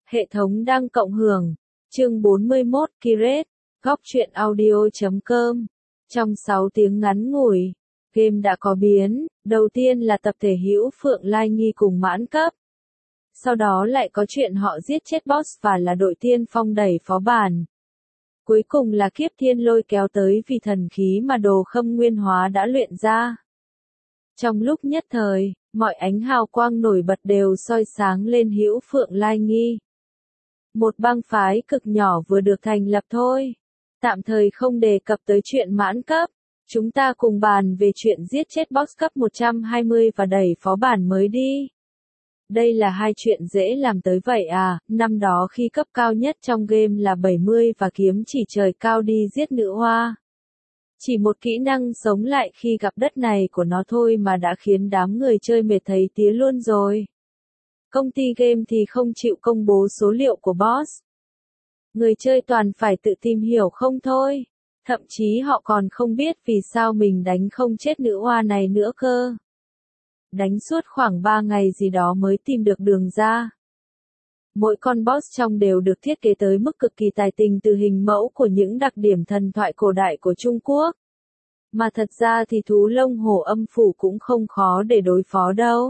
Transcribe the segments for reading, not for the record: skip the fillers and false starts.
Hệ thống đang cộng hưởng. Chương 41 Kiret, góc truyện audio.com. Trong 6 tiếng ngắn ngủi, game đã có biến, đầu tiên là tập thể Hữu Phượng Lai Nghi cùng mãn cấp. Sau đó lại có chuyện họ giết chết boss và là đội tiên phong đẩy phó bản. Cuối cùng là kiếp thiên lôi kéo tới vì thần khí mà Đồ Khâm nguyên hóa đã luyện ra. Trong lúc nhất thời, mọi ánh hào quang nổi bật đều soi sáng lên Hữu Phượng Lai Nghi. Một bang phái cực nhỏ vừa được thành lập thôi. Tạm thời không đề cập tới chuyện mãn cấp. Chúng ta cùng bàn về chuyện giết chết boss cấp 120 và đẩy phó bản mới đi. Đây là hai chuyện dễ làm tới vậy à, năm đó khi cấp cao nhất trong game là 70 và kiếm chỉ trời cao đi giết nữ hoa. Chỉ một kỹ năng sống lại khi gặp đất này của nó thôi mà đã khiến đám người chơi mệt thấy tía luôn rồi. Công ty game thì không chịu công bố số liệu của boss. Người chơi toàn phải tự tìm hiểu không thôi. Thậm chí họ còn không biết vì sao mình đánh không chết nữ hoa này nữa cơ. Đánh suốt khoảng 3 ngày gì đó mới tìm được đường ra. Mỗi con boss trong đều được thiết kế tới mức cực kỳ tài tình từ hình mẫu của những đặc điểm thần thoại cổ đại của Trung Quốc. Mà thật ra thì thú lông hổ âm phủ cũng không khó để đối phó đâu.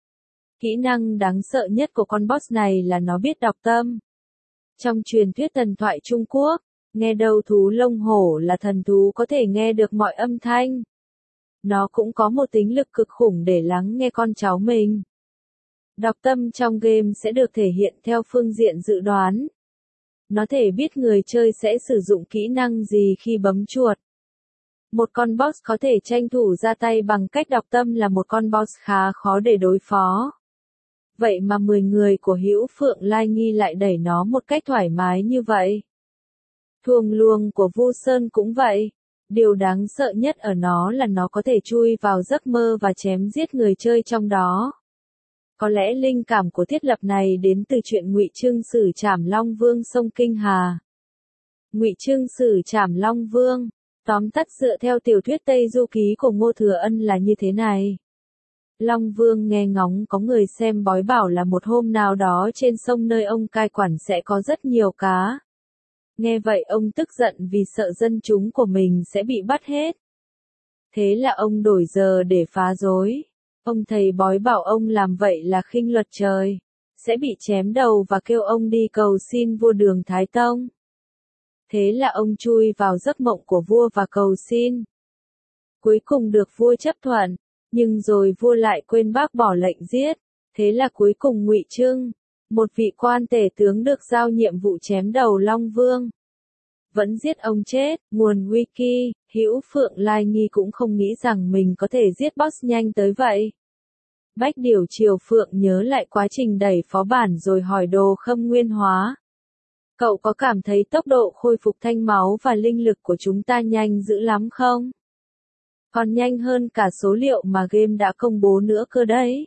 Kỹ năng đáng sợ nhất của con boss này là nó biết đọc tâm. Trong truyền thuyết thần thoại Trung Quốc, nghe đâu thú lông hổ là thần thú có thể nghe được mọi âm thanh. Nó cũng có một tính lực cực khủng để lắng nghe con cháu mình. Đọc tâm trong game sẽ được thể hiện theo phương diện dự đoán. Nó thể biết người chơi sẽ sử dụng kỹ năng gì khi bấm chuột. Một con boss có thể tranh thủ ra tay bằng cách đọc tâm là một con boss khá khó để đối phó. Vậy mà 10 người của Hữu Phượng Lai Nghi lại đẩy nó một cách thoải mái như vậy. Thuồng luồng của Vu Sơn cũng vậy. Điều đáng sợ nhất ở nó là nó có thể chui vào giấc mơ và chém giết người chơi trong đó. Có lẽ linh cảm của thiết lập này đến từ chuyện Ngụy Trưng Sử Trảm Long Vương sông Kinh Hà. Ngụy Trưng Sử Trảm Long Vương, tóm tắt dựa theo tiểu thuyết Tây Du Ký của Ngô Thừa Ân là như thế này. Long Vương nghe ngóng có người xem bói bảo là một hôm nào đó trên sông nơi ông cai quản sẽ có rất nhiều cá. Nghe vậy ông tức giận vì sợ dân chúng của mình sẽ bị bắt hết. Thế là ông đổi giờ để phá rối. Ông thầy bói bảo ông làm vậy là khinh luật trời, sẽ bị chém đầu và kêu ông đi cầu xin vua Đường Thái Tông. Thế là ông chui vào giấc mộng của vua và cầu xin. Cuối cùng được vua chấp thuận, nhưng rồi vua lại quên bác bỏ lệnh giết. Thế là cuối cùng Ngụy Trưng, một vị quan tể tướng được giao nhiệm vụ chém đầu Long Vương, vẫn giết ông chết. Nguồn wiki, Hữu Phượng Lai Nghi cũng không nghĩ rằng mình có thể giết boss nhanh tới vậy. Bách Điểu Triều Phượng nhớ lại quá trình đẩy phó bản rồi hỏi Đồ Khâm nguyên hóa. Cậu có cảm thấy tốc độ khôi phục thanh máu và linh lực của chúng ta nhanh dữ lắm không? Còn nhanh hơn cả số liệu mà game đã công bố nữa cơ đấy.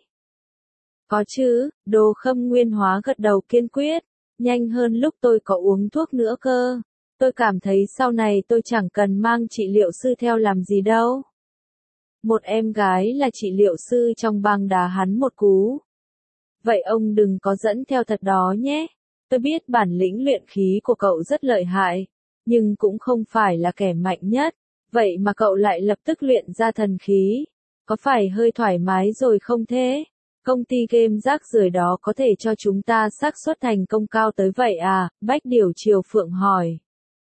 Có chứ, Đồ Khâm nguyên hóa gật đầu kiên quyết. Nhanh hơn lúc tôi có uống thuốc nữa cơ. Tôi cảm thấy sau này tôi chẳng cần mang trị liệu sư theo làm gì đâu. Một em gái là trị liệu sư trong bang đá hắn một cú. Vậy ông đừng có dẫn theo thật đó nhé. Tôi biết bản lĩnh luyện khí của cậu rất lợi hại, nhưng cũng không phải là kẻ mạnh nhất. Vậy mà cậu lại lập tức luyện ra thần khí. Có phải hơi thoải mái rồi không thế? Công ty game rác rưởi đó có thể cho chúng ta xác suất thành công cao tới vậy à? Bách Điểu Triều Phượng hỏi.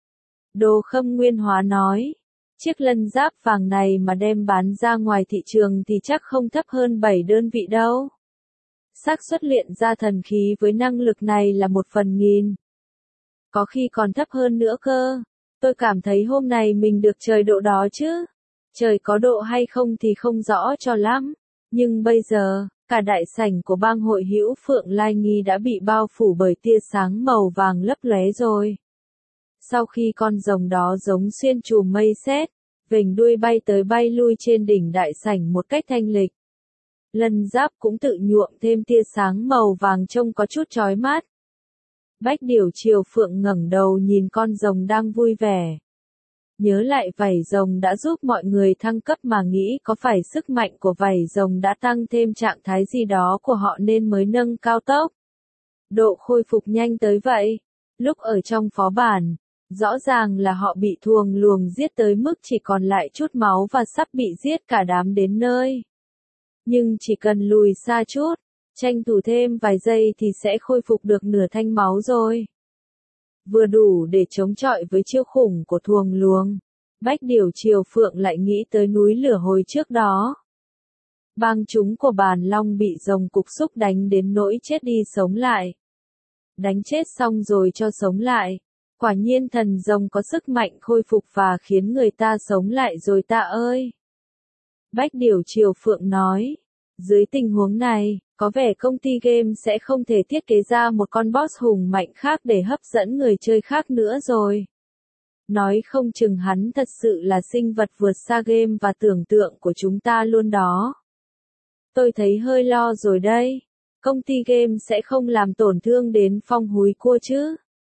Đồ Khâm nguyên hóa nói. Chiếc lân giáp vàng này mà đem bán ra ngoài thị trường thì chắc không thấp hơn 7 đơn vị đâu. Xác suất luyện ra thần khí với năng lực này là 1/1000. Có khi còn thấp hơn nữa cơ. Tôi cảm thấy hôm nay mình được trời độ đó chứ. Trời có độ hay không thì không rõ cho lắm. Nhưng bây giờ, cả đại sảnh của bang hội Hữu Phượng Lai Nghi đã bị bao phủ bởi tia sáng màu vàng lấp lóe rồi. Sau khi con rồng đó giống xuyên chùm mây sét, vểnh đuôi bay tới bay lui trên đỉnh đại sảnh một cách thanh lịch. Lân giáp cũng tự nhuộm thêm tia sáng màu vàng trông có chút chói mắt. Bách Điểu Triều Phượng ngẩng đầu nhìn con rồng đang vui vẻ. Nhớ lại vảy rồng đã giúp mọi người thăng cấp mà nghĩ có phải sức mạnh của vảy rồng đã tăng thêm trạng thái gì đó của họ nên mới nâng cao tốc. Độ khôi phục nhanh tới vậy. Lúc ở trong phó bản, rõ ràng là họ bị thuồng luồng giết tới mức chỉ còn lại chút máu và sắp bị giết cả đám đến nơi. Nhưng chỉ cần lùi xa chút, tranh thủ thêm vài giây thì sẽ khôi phục được nửa thanh máu rồi. Vừa đủ để chống chọi với chiêu khủng của thuồng luồng. Bách Điều Triều Phượng lại nghĩ tới núi lửa hồi trước đó. Bang chúng của Bàn Long bị rồng cục xúc đánh đến nỗi chết đi sống lại. Đánh chết xong rồi cho sống lại. Quả nhiên thần rồng có sức mạnh khôi phục và khiến người ta sống lại rồi ta ơi. Bách Điều Triều Phượng nói. Dưới tình huống này, có vẻ công ty game sẽ không thể thiết kế ra một con boss hùng mạnh khác để hấp dẫn người chơi khác nữa rồi. Nói không chừng hắn thật sự là sinh vật vượt xa game và tưởng tượng của chúng ta luôn đó. Tôi thấy hơi lo rồi đây. Công ty game sẽ không làm tổn thương đến Phong Húi Cua chứ.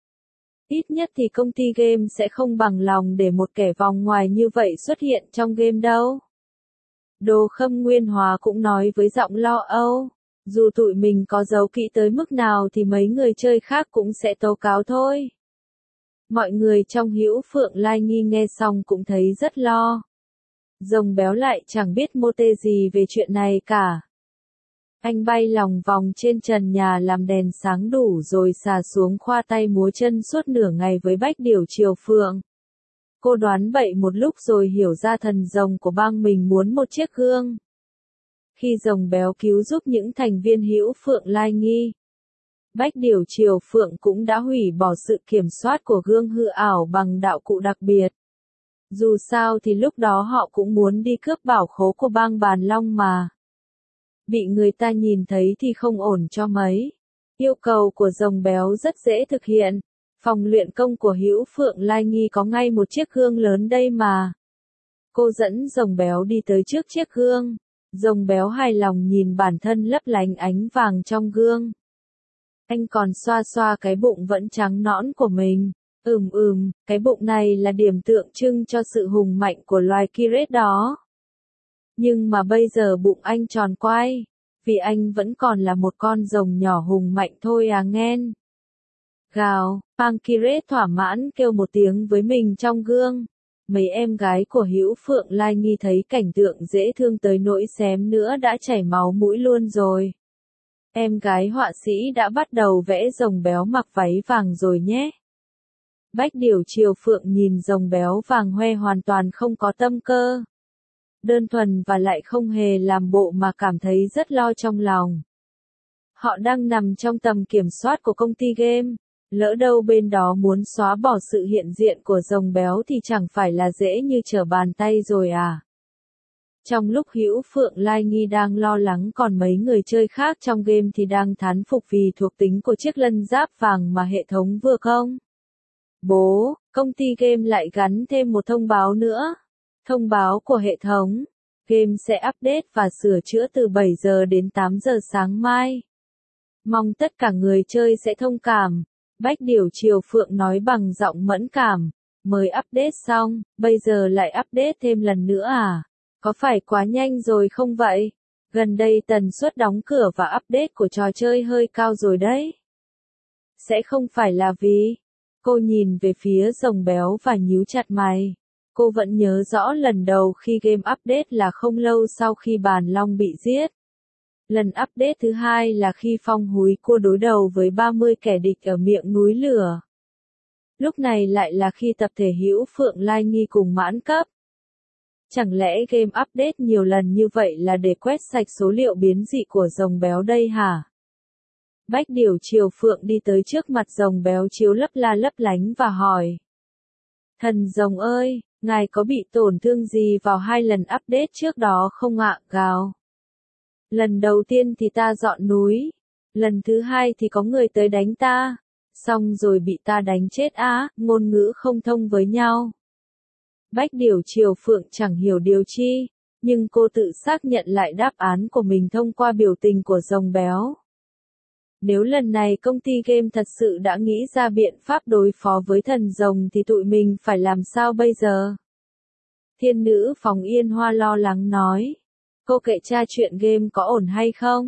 Ít nhất thì công ty game sẽ không bằng lòng để một kẻ vòng ngoài như vậy xuất hiện trong game đâu. Đồ Khâm Nguyên Hóa cũng nói với giọng lo âu. Dù tụi mình có giấu kỹ tới mức nào thì mấy người chơi khác cũng sẽ tố cáo thôi. Mọi người trong Hữu Phượng Lai Nghi nghe xong cũng thấy rất lo. Rồng béo lại chẳng biết mô tê gì về chuyện này cả. Anh bay lòng vòng trên trần nhà làm đèn sáng đủ rồi xà xuống khoa tay múa chân suốt nửa ngày với Bách Điều Triều Phượng. Cô đoán bậy một lúc rồi hiểu ra thần rồng của bang mình muốn một chiếc gương. Khi rồng béo cứu giúp những thành viên Hữu Phượng Lai Nghi, Bách Điều Triều Phượng cũng đã hủy bỏ sự kiểm soát của gương hư ảo bằng đạo cụ đặc biệt. Dù sao thì lúc đó họ cũng muốn đi cướp bảo khố của bang Bàn Long mà. Bị người ta nhìn thấy thì không ổn cho mấy. Yêu cầu của rồng béo rất dễ thực hiện. Phòng luyện công của Hữu Phượng Lai Nghi có ngay một chiếc gương lớn đây mà. Cô dẫn rồng béo đi tới trước chiếc gương. Rồng béo hài lòng nhìn bản thân lấp lánh ánh vàng trong gương. Anh còn xoa xoa cái bụng vẫn trắng nõn của mình. Cái bụng này là điểm tượng trưng cho sự hùng mạnh của loài Kiret đó. Nhưng mà bây giờ bụng anh tròn quay, vì anh vẫn còn là một con rồng nhỏ hùng mạnh thôi à nghen. Gào, Pankiret thỏa mãn kêu một tiếng với mình trong gương. Mấy em gái của Hữu Phượng Lai Nghi thấy cảnh tượng dễ thương tới nỗi xém nữa đã chảy máu mũi luôn rồi. Em gái họa sĩ đã bắt đầu vẽ rồng béo mặc váy vàng rồi nhé. Bách Điều Triều Phượng nhìn rồng béo vàng hoe hoàn toàn không có tâm cơ. Đơn thuần và lại không hề làm bộ mà cảm thấy rất lo trong lòng. Họ đang nằm trong tầm kiểm soát của công ty game. Lỡ đâu bên đó muốn xóa bỏ sự hiện diện của rồng béo thì chẳng phải là dễ như trở bàn tay rồi à. Trong lúc Hữu Phượng Lai Nghi đang lo lắng còn mấy người chơi khác trong game thì đang thán phục vì thuộc tính của chiếc lân giáp vàng mà hệ thống vừa không. Bố, công ty game lại gắn thêm một thông báo nữa. Thông báo của hệ thống. Game sẽ update và sửa chữa từ 7 giờ đến 8 giờ sáng mai. Mong tất cả người chơi sẽ thông cảm. Bách Điều Triều Phượng nói bằng giọng mẫn cảm. Mới update xong, bây giờ lại update thêm lần nữa à? Có phải quá nhanh rồi không vậy? Gần đây tần suất đóng cửa và update của trò chơi hơi cao rồi đấy. Sẽ không phải là vì... Cô nhìn về phía rồng béo và nhíu chặt mày. Cô vẫn nhớ rõ lần đầu khi game update là không lâu sau khi Bàn Long bị giết. Lần update thứ hai là khi Phong Húi Cua đối đầu với 30 kẻ địch ở miệng núi lửa. Lúc này lại là khi tập thể Hữu Phượng Lai Nghi cùng mãn cấp. Chẳng lẽ game update nhiều lần như vậy là để quét sạch số liệu biến dị của rồng béo đây hả? Bách Điều Triều Phượng đi tới trước mặt rồng béo chiếu lấp la lấp lánh và hỏi. Thần rồng ơi, ngài có bị tổn thương gì vào 2 lần update trước đó không ạ? Gào. Lần đầu tiên thì ta dọn núi. Lần thứ hai thì có người tới đánh ta. Xong rồi bị ta đánh chết á, ngôn ngữ không thông với nhau. Bách Điều Triều Phượng chẳng hiểu điều chi, nhưng cô tự xác nhận lại đáp án của mình thông qua biểu tình của rồng béo. Nếu lần này công ty game thật sự đã nghĩ ra biện pháp đối phó với thần rồng thì tụi mình phải làm sao bây giờ? Thiên nữ Phòng Yên Hoa lo lắng nói. Cô kệ tra chuyện game có ổn hay không?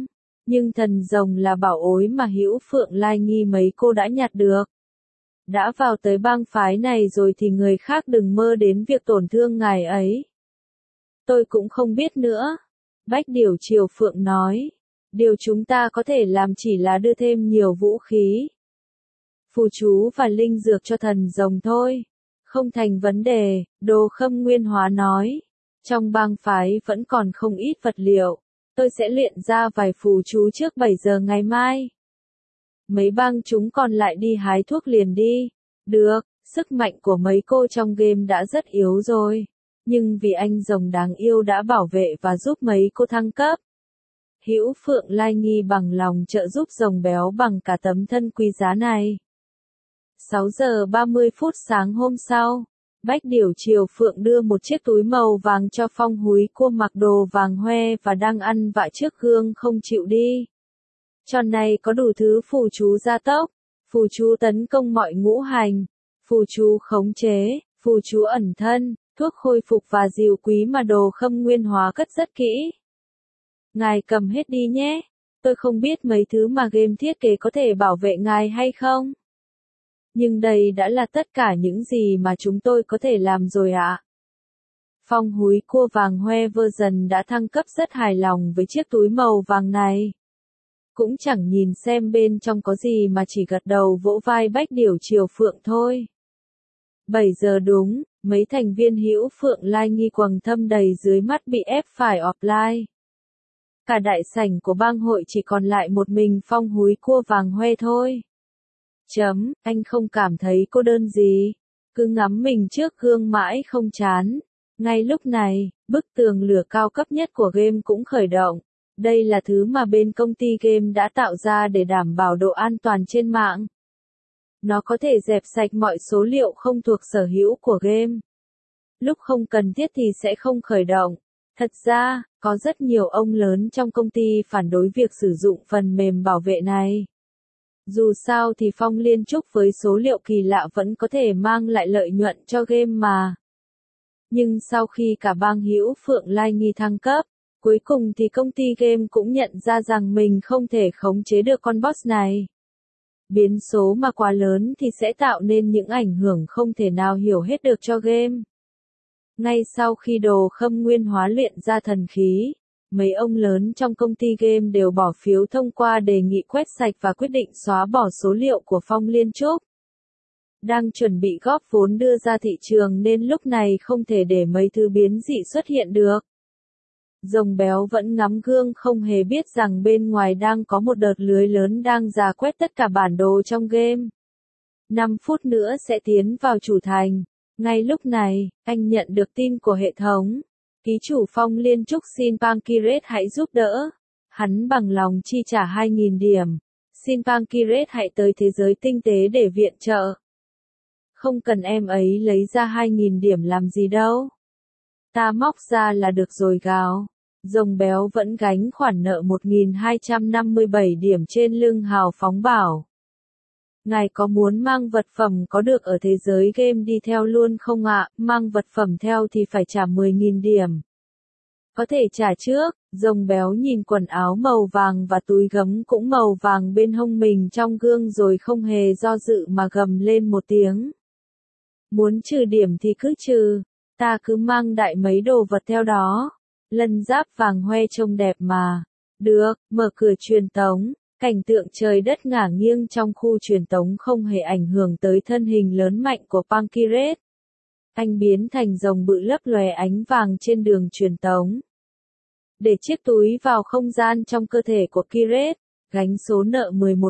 Nhưng thần rồng là bảo ối mà Hữu Phượng Lai Nghi mấy cô đã nhặt được. Đã vào tới bang phái này rồi thì người khác đừng mơ đến việc tổn thương ngài ấy. Tôi cũng không biết nữa. Bách Điểu Triều Phượng nói. Điều chúng ta có thể làm chỉ là đưa thêm nhiều vũ khí, phù chú và linh dược cho thần rồng thôi. Không thành vấn đề, Đồ Khâm Nguyên Hóa nói. Trong bang phái vẫn còn không ít vật liệu. Tôi sẽ luyện ra vài phù chú trước 7 giờ ngày mai. Mấy bang chúng còn lại đi hái thuốc liền đi. Được, sức mạnh của mấy cô trong game đã rất yếu rồi. Nhưng vì anh rồng đáng yêu đã bảo vệ và giúp mấy cô thăng cấp. Hữu Phượng Lai Nghi bằng lòng trợ giúp rồng béo bằng cả tấm thân quý giá này. 6 giờ 30 phút sáng hôm sau, Bách Điểu Triều Phượng đưa một chiếc túi màu vàng cho Phong Húi Cua mặc đồ vàng hoe và đang ăn vạ trước gương không chịu đi. Tròn này có đủ thứ phù chú gia tốc, phù chú tấn công mọi ngũ hành, phù chú khống chế, phù chú ẩn thân, thuốc khôi phục và dìu quý mà Đồ Khâm Nguyên Hóa cất rất kỹ. Ngài cầm hết đi nhé, tôi không biết mấy thứ mà game thiết kế có thể bảo vệ ngài hay không. Nhưng đây đã là tất cả những gì mà chúng tôi có thể làm rồi ạ. Phong Húi Cua vàng hoe version đã thăng cấp rất hài lòng với chiếc túi màu vàng này. Cũng chẳng nhìn xem bên trong có gì mà chỉ gật đầu vỗ vai Bách Điểu Triều Phượng thôi. 7 giờ đúng, mấy thành viên Hữu Phượng Lai Nghi quầng thâm đầy dưới mắt bị ép phải offline. Cả đại sảnh của bang hội chỉ còn lại một mình Phong Húi Cua vàng hoe thôi. Anh không cảm thấy cô đơn gì? Cứ ngắm mình trước gương mãi không chán. Ngay lúc này, bức tường lửa cao cấp nhất của game cũng khởi động. Đây là thứ mà bên công ty game đã tạo ra để đảm bảo độ an toàn trên mạng. Nó có thể dẹp sạch mọi số liệu không thuộc sở hữu của game. Lúc không cần thiết thì sẽ không khởi động. Thật ra, có rất nhiều ông lớn trong công ty phản đối việc sử dụng phần mềm bảo vệ này. Dù sao thì Phong Liên Trúc với số liệu kỳ lạ vẫn có thể mang lại lợi nhuận cho game mà. Nhưng sau khi cả bang Hữu Phượng Lai Nghi thăng cấp, cuối cùng thì công ty game cũng nhận ra rằng mình không thể khống chế được con boss này. Biến số mà quá lớn thì sẽ tạo nên những ảnh hưởng không thể nào hiểu hết được cho game. Ngay sau khi Đồ Khâm Nguyên Hóa luyện ra thần khí, mấy ông lớn trong công ty game đều bỏ phiếu thông qua đề nghị quét sạch và quyết định xóa bỏ số liệu của Phong Liên Trúc. Đang chuẩn bị góp vốn đưa ra thị trường nên lúc này không thể để mấy thứ biến dị xuất hiện được. Rồng béo vẫn ngắm gương không hề biết rằng bên ngoài đang có một đợt lưới lớn đang rà quét tất cả bản đồ trong game. 5 phút nữa sẽ tiến vào chủ thành. Ngay lúc này, anh nhận được tin của hệ thống. Ký chủ Phong Liên Trúc xin Pankiret hãy giúp đỡ. Hắn bằng lòng chi trả 2.000 điểm. Xin Pankiret hãy tới thế giới tinh tế để viện trợ. Không cần em ấy lấy ra 2.000 điểm làm gì đâu. Ta móc ra là được rồi gào. Rồng béo vẫn gánh khoản nợ 1.257 điểm trên lưng hào phóng bảo. Ngài có muốn mang vật phẩm có được ở thế giới game đi theo luôn không ạ? Mang vật phẩm theo thì phải trả 10.000 điểm. Có thể trả trước. Rồng béo nhìn quần áo màu vàng và túi gấm cũng màu vàng bên hông mình trong gương rồi không hề do dự mà gầm lên một tiếng. Muốn trừ điểm thì cứ trừ. Ta cứ mang đại mấy đồ vật theo đó. Lân giáp vàng hoe trông đẹp mà. Được, mở cửa truyền tống. Cảnh tượng trời đất ngả nghiêng trong khu truyền tống không hề ảnh hưởng tới thân hình lớn mạnh của Pankiret. Anh biến thành rồng bự lấp lóe ánh vàng trên đường truyền tống. Để chiếc túi vào không gian trong cơ thể của Kiret, gánh số nợ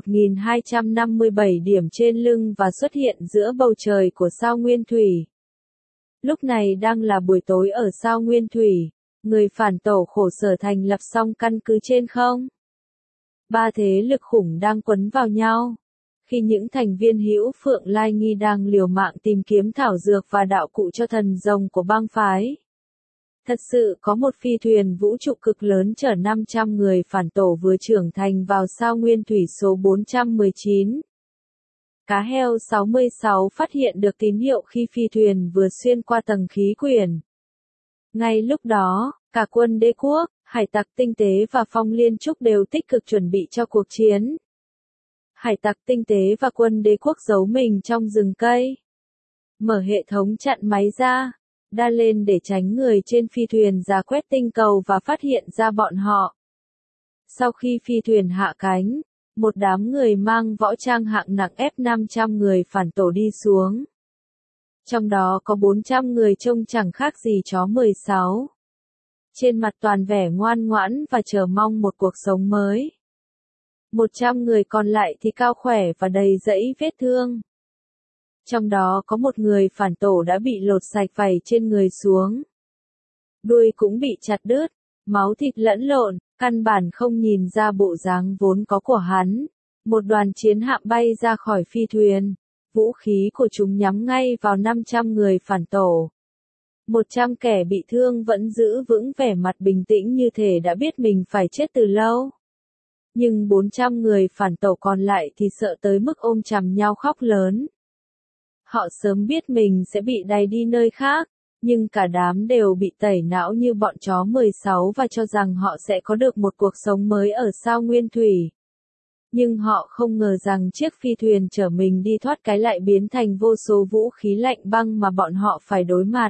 11.257 điểm trên lưng và xuất hiện giữa bầu trời của sao Nguyên Thủy. Lúc này đang là buổi tối ở sao Nguyên Thủy, người phản tổ khổ sở thành lập xong căn cứ trên không. Ba thế lực khủng đang quấn vào nhau. Khi những thành viên Hữu Phượng Lai Nghi đang liều mạng tìm kiếm thảo dược và đạo cụ cho thần rồng của bang phái. Thật sự có một phi thuyền vũ trụ cực lớn chở 500 người phản tổ vừa trưởng thành vào sao Nguyên Thủy số 419. Cá heo 66 phát hiện được tín hiệu khi phi thuyền vừa xuyên qua tầng khí quyển. Ngay lúc đó, Cả quân đế quốc, hải tặc tinh tế và Phong Liên Trúc đều tích cực chuẩn bị cho cuộc chiến. Hải tặc tinh tế và quân đế quốc giấu mình trong rừng cây. Mở hệ thống chặn máy ra, đa lên để tránh người trên phi thuyền ra quét tinh cầu và phát hiện ra bọn họ. Sau khi phi thuyền hạ cánh, một đám người mang võ trang hạng nặng ép 500 người phản tổ đi xuống. Trong đó có 400 người trông chẳng khác gì chó 16. Trên mặt toàn vẻ ngoan ngoãn và chờ mong một cuộc sống mới. 100 người còn lại thì cao khỏe và đầy dẫy vết thương. Trong đó có một người phản tổ đã bị lột sạch vảy trên người xuống. Đuôi cũng bị chặt đứt, máu thịt lẫn lộn, căn bản không nhìn ra bộ dáng vốn có của hắn. Một đoàn chiến hạm bay ra khỏi phi thuyền, vũ khí của chúng nhắm ngay vào 500 người phản tổ. 100 kẻ bị thương vẫn giữ vững vẻ mặt bình tĩnh như thể đã biết mình phải chết từ lâu. Nhưng 400 người phản tổ còn lại thì sợ tới mức ôm chầm nhau khóc lớn. Họ sớm biết mình sẽ bị đày đi nơi khác, nhưng cả đám đều bị tẩy não như bọn chó 16 và cho rằng họ sẽ có được một cuộc sống mới ở sao Nguyên Thủy. Nhưng họ không ngờ rằng chiếc phi thuyền chở mình đi thoát cái lại biến thành vô số vũ khí lạnh băng mà bọn họ phải đối mặt.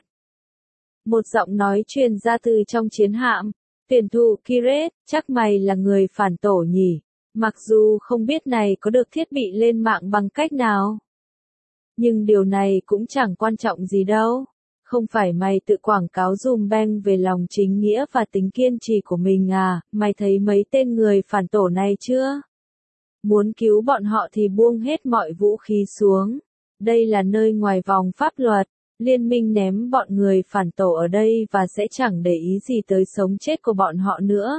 Một giọng nói truyền ra từ trong chiến hạm, tuyển thủ Kiret, chắc mày là người phản tổ nhỉ, mặc dù không biết này có được thiết bị lên mạng bằng cách nào. Nhưng điều này cũng chẳng quan trọng gì đâu, không phải mày tự quảng cáo dùm beng về lòng chính nghĩa và tính kiên trì của mình à, mày thấy mấy tên người phản tổ này chưa? Muốn cứu bọn họ thì buông hết mọi vũ khí xuống, đây là nơi ngoài vòng pháp luật. Liên minh ném bọn người phản tổ ở đây và sẽ chẳng để ý gì tới sống chết của bọn họ nữa.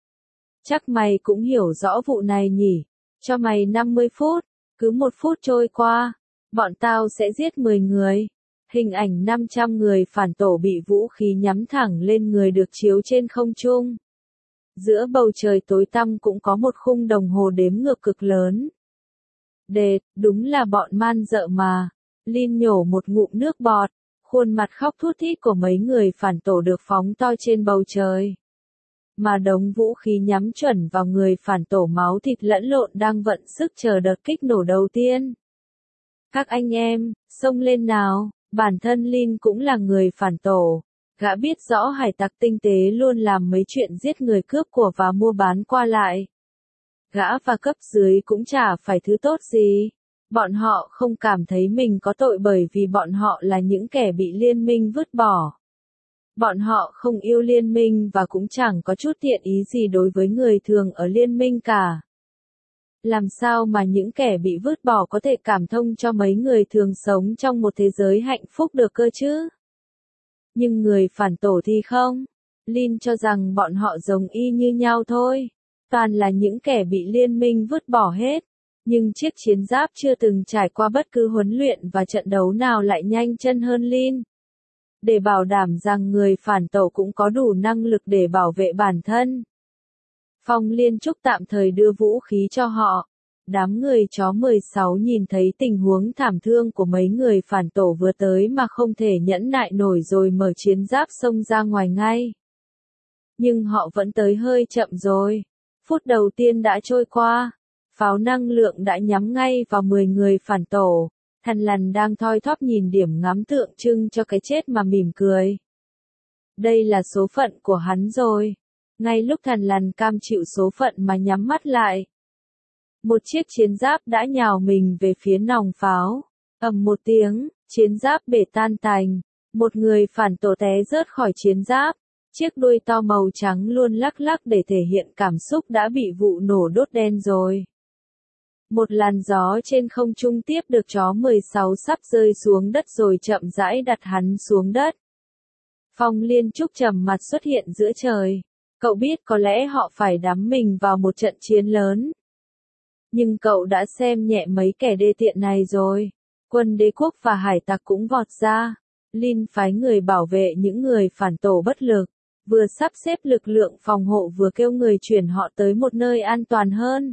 Chắc mày cũng hiểu rõ vụ này nhỉ, cho mày 50 phút, cứ 1 phút trôi qua, bọn tao sẽ giết 10 người. Hình ảnh 500 người phản tổ bị vũ khí nhắm thẳng lên người được chiếu trên không trung. Giữa bầu trời tối tăm cũng có một khung đồng hồ đếm ngược cực lớn. Đệt, đúng là bọn man dợ mà. Lin nhổ một ngụm nước bọt, khuôn mặt khóc thút thít của mấy người phản tổ được phóng to trên bầu trời. Mà đống vũ khí nhắm chuẩn vào người phản tổ máu thịt lẫn lộn đang vận sức chờ đợt kích nổ đầu tiên. Các anh em, xông lên nào, bản thân Lin cũng là người phản tổ. Gã biết rõ hải tặc tinh tế luôn làm mấy chuyện giết người cướp của và mua bán qua lại. Gã và cấp dưới cũng chả phải thứ tốt gì. Bọn họ không cảm thấy mình có tội bởi vì bọn họ là những kẻ bị liên minh vứt bỏ. Bọn họ không yêu liên minh và cũng chẳng có chút thiện ý gì đối với người thường ở liên minh cả. Làm sao mà những kẻ bị vứt bỏ có thể cảm thông cho mấy người thường sống trong một thế giới hạnh phúc được cơ chứ? Nhưng người phản tổ thì không. Lin cho rằng bọn họ giống y như nhau thôi. Toàn là những kẻ bị liên minh vứt bỏ hết. Nhưng chiếc chiến giáp chưa từng trải qua bất cứ huấn luyện và trận đấu nào lại nhanh chân hơn Lin. Để bảo đảm rằng người phản tổ cũng có đủ năng lực để bảo vệ bản thân. Phong Liên Trúc tạm thời đưa vũ khí cho họ. Đám người chó 16 nhìn thấy tình huống thảm thương của mấy người phản tổ vừa tới mà không thể nhẫn nại nổi rồi mở chiến giáp xông ra ngoài ngay. Nhưng họ vẫn tới hơi chậm rồi. Phút đầu tiên đã trôi qua. Pháo năng lượng đã nhắm ngay vào 10 người phản tổ. Thằn Lằn đang thoi thóp nhìn điểm ngắm tượng trưng cho cái chết mà mỉm cười. Đây là số phận của hắn rồi. Ngay lúc Thằn Lằn cam chịu số phận mà nhắm mắt lại. Một chiếc chiến giáp đã nhào mình về phía nòng pháo. Ầm một tiếng, chiến giáp bể tan tành. Một người phản tổ té rớt khỏi chiến giáp. Chiếc đuôi to màu trắng luôn lắc lắc để thể hiện cảm xúc đã bị vụ nổ đốt đen rồi. Một làn gió trên không trung tiếp được chó 16 sắp rơi xuống đất rồi chậm rãi đặt hắn xuống đất. Phong Liên Trúc trầm mặt xuất hiện giữa trời. Cậu biết có lẽ họ phải đắm mình vào một trận chiến lớn. Nhưng cậu đã xem nhẹ mấy kẻ đê tiện này rồi. Quân đế quốc và hải tặc cũng vọt ra. Lin phái người bảo vệ những người phản tổ bất lực. Vừa sắp xếp lực lượng phòng hộ vừa kêu người chuyển họ tới một nơi an toàn hơn.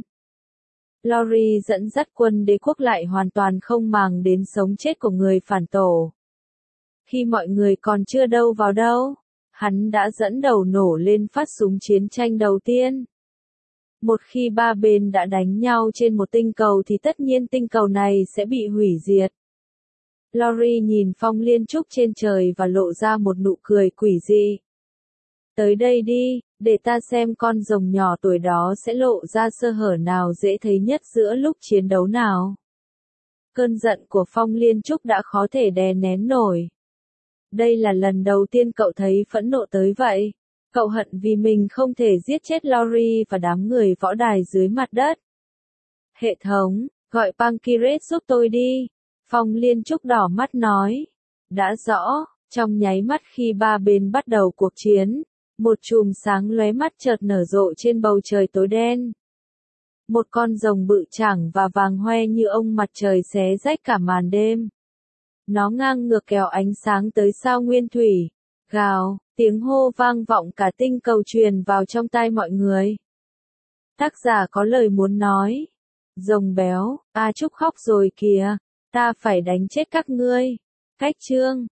Lori dẫn dắt quân đế quốc lại hoàn toàn không màng đến sống chết của người phản tổ. Khi mọi người còn chưa đâu vào đâu, hắn đã dẫn đầu nổ lên phát súng chiến tranh đầu tiên. Một khi ba bên đã đánh nhau trên một tinh cầu thì tất nhiên tinh cầu này sẽ bị hủy diệt. Lori nhìn phong liên trúc trên trời và lộ ra một nụ cười quỷ dị. Tới đây đi, để ta xem con rồng nhỏ tuổi đó sẽ lộ ra sơ hở nào dễ thấy nhất giữa lúc chiến đấu nào. Cơn giận của phong liên trúc đã khó thể đè nén nổi. Đây là lần đầu tiên cậu thấy phẫn nộ tới vậy. Cậu hận vì mình không thể giết chết Lori và đám người võ đài dưới mặt đất. Hệ thống, gọi Pancreas giúp tôi đi. Phong liên trúc đỏ mắt nói. Đã rõ, trong nháy mắt khi ba bên bắt đầu cuộc chiến, một chùm sáng lóe mắt chợt nở rộ trên bầu trời tối đen. Một con rồng bự chảng và vàng hoe như ông mặt trời xé rách cả màn đêm. Nó ngang ngược kéo ánh sáng tới sao nguyên thủy. Gào, tiếng hô vang vọng cả tinh cầu truyền vào trong tai mọi người. Tác giả có lời muốn nói. Rồng béo, A Trúc khóc rồi kìa, ta phải đánh chết các ngươi. Cách chương